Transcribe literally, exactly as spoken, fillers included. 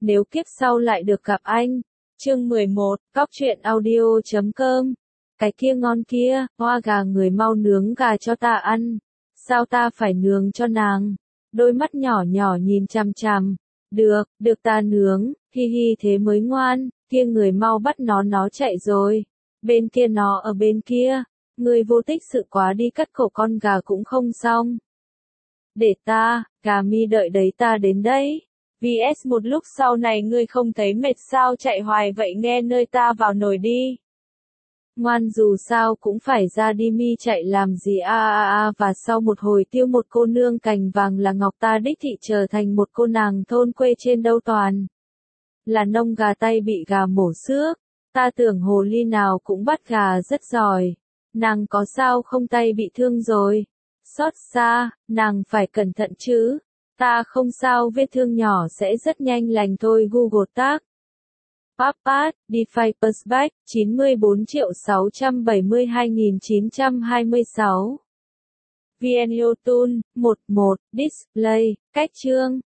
nếu kiếp sau lại được gặp anh. Chương mười một, Cóc truyện audio chấm com. Cái kia ngon kia, hoa gà người mau nướng gà cho ta ăn. Sao ta phải nướng cho nàng? Đôi mắt nhỏ nhỏ nhìn chằm chằm. Được, được ta nướng, hi hi thế mới ngoan, kia người mau bắt nó nó chạy rồi. Bên kia nó ở bên kia, người vô tích sự quá đi cắt cổ con gà cũng không xong. Để ta, gà mi đợi đấy ta đến đấy. vê ét một lúc sau này ngươi không thấy mệt sao chạy hoài vậy nghe nơi ta vào nồi đi. Ngoan dù sao cũng phải ra đi mi chạy làm gì a a a và sau một hồi tiêu một cô nương cành vàng là ngọc ta đích thị trở thành một cô nàng thôn quê trên đâu toàn. Là nông gà tay bị gà mổ xước, ta tưởng hồ ly nào cũng bắt gà rất giỏi. Nàng có sao không tay bị thương rồi? Xót xa, nàng phải cẩn thận chứ. Ta không sao vết thương nhỏ sẽ rất nhanh lành thôi Google Tag. Papat, DeFi Persback, chín mươi bốn triệu sáu trăm bảy mươi hai nghìn chín trăm hai mươi sáu. vê en Tool, mười một, Display, cách chương.